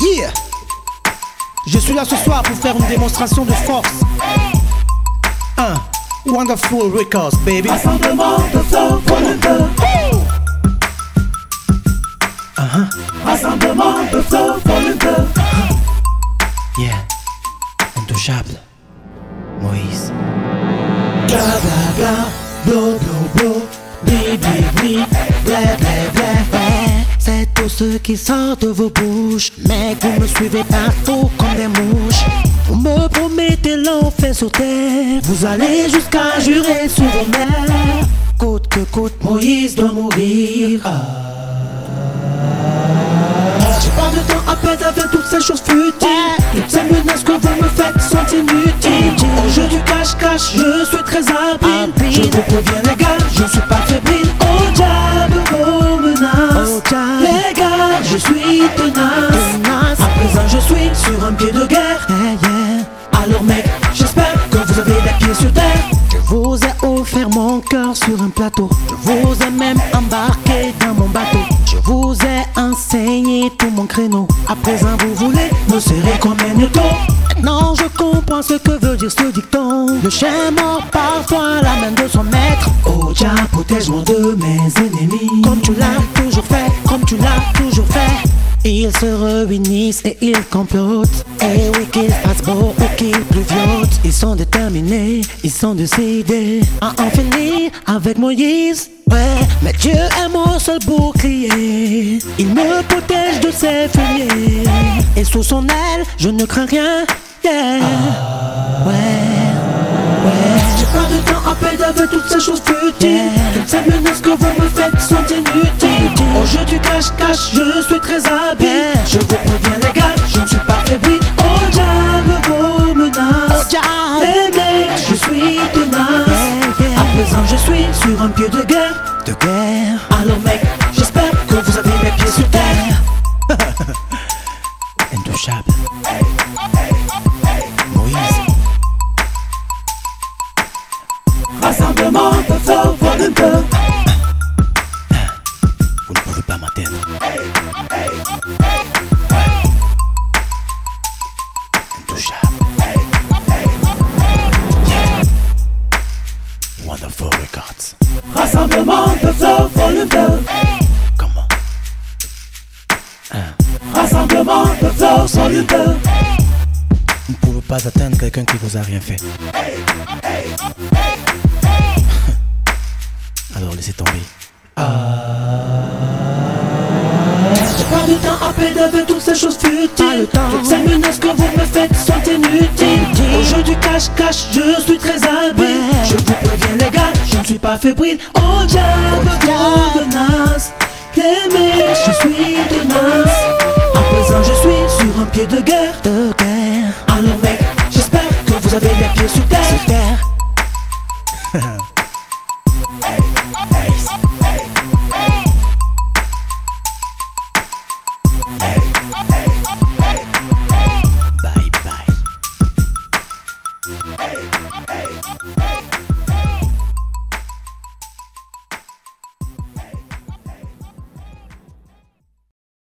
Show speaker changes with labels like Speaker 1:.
Speaker 1: Yeah. Je suis là ce soir pour faire une démonstration de force. Wonderful Records, baby.
Speaker 2: Rassemblement de flow volume 2. Rassemblement de flow volume 2.
Speaker 1: Yeah. Intouchable. Moïse.
Speaker 2: Bla bla bla, blo blo blo, bli bli bli, bla bla bla.
Speaker 3: C'est tout ce qui sort de vos bouches. Mec, vous me suivez partout comme des mouches. Vous me promettez l'enfer sur terre. Vous allez jusqu'à jurer sur vos mères. Coûte que coûte, Moïse doit mourir. J'ai pas de temps à perdre avec toutes ces choses futiles. Toutes ces menaces que vous me faites sont inutiles. Au jeu du cache-cache, je suis très habile. Je vous préviens les gars, je suis pas fébrile. Au diable vos menaces. Les gars, je suis tenace. À présent je suis sur un pied de guerre. Alors mec, j'espère que vous avez les pieds sur terre. Je vous ai offert mon cœur sur un plateau. Je vous ai même embarqué dans mon bateau. Je vous ai enseigné tout mon créneau. À présent vous voulez me serrer comme un étau. Maintenant je comprends ce que veut dire ce dicton. Le chien mord parfois la main de son maître.
Speaker 2: Oh diable, protège-moi de mes ennemis.
Speaker 3: Comme tu l'as toujours fait, comme tu l'as toujours fait. Ils se réunissent et ils complotent. Et oui, qu'il fasse beau ou qu'il pluviote, ils sont déterminés, ils sont décidés à en finir avec Moïse. Ouais, mais Dieu est mon seul bouclier. Il me protège de ses fumiers. Et sous son aile, je ne crains rien. Yeah.
Speaker 2: J'ai pas de temps à perdre avec toutes ces choses futiles. Toutes ces menaces que vous me faites sont inutiles. Au jeu du cache-cache, je suis très habile. Je vous préviens les gars, je ne suis pas fébrile. Au diable vos menaces. Les mecs, je suis tenace. À présent je suis sur un pied de guerre. Alors mec, j'espère que vous avez les pieds sur terre.
Speaker 1: Intouchable. Moïse.
Speaker 2: Rassemblement de flow volume 2.
Speaker 1: Vous ne pouvez pas m'atteindre. Intouchable. Yeah. Wonderful Records.
Speaker 2: Rassemblement de flow volume 2.
Speaker 1: Comment?
Speaker 2: Rassemblement de flow volume 2.
Speaker 1: Vous ne pouvez pas atteindre quelqu'un qui vous a rien fait. Alors laissez tomber.
Speaker 2: J'ai pas de temps à perdre avec toutes ces choses futiles. Toutes ces menaces que vous me faites sont inutiles. Au jeu du cache-cache, je suis très habile. Je vous préviens les gars, je ne suis pas fébrile. Au diable vos menaces. Les mecs, je suis tenace. À présent je suis sur un pied de guerre. Alors mec, j'espère que vous avez les pieds sur terre.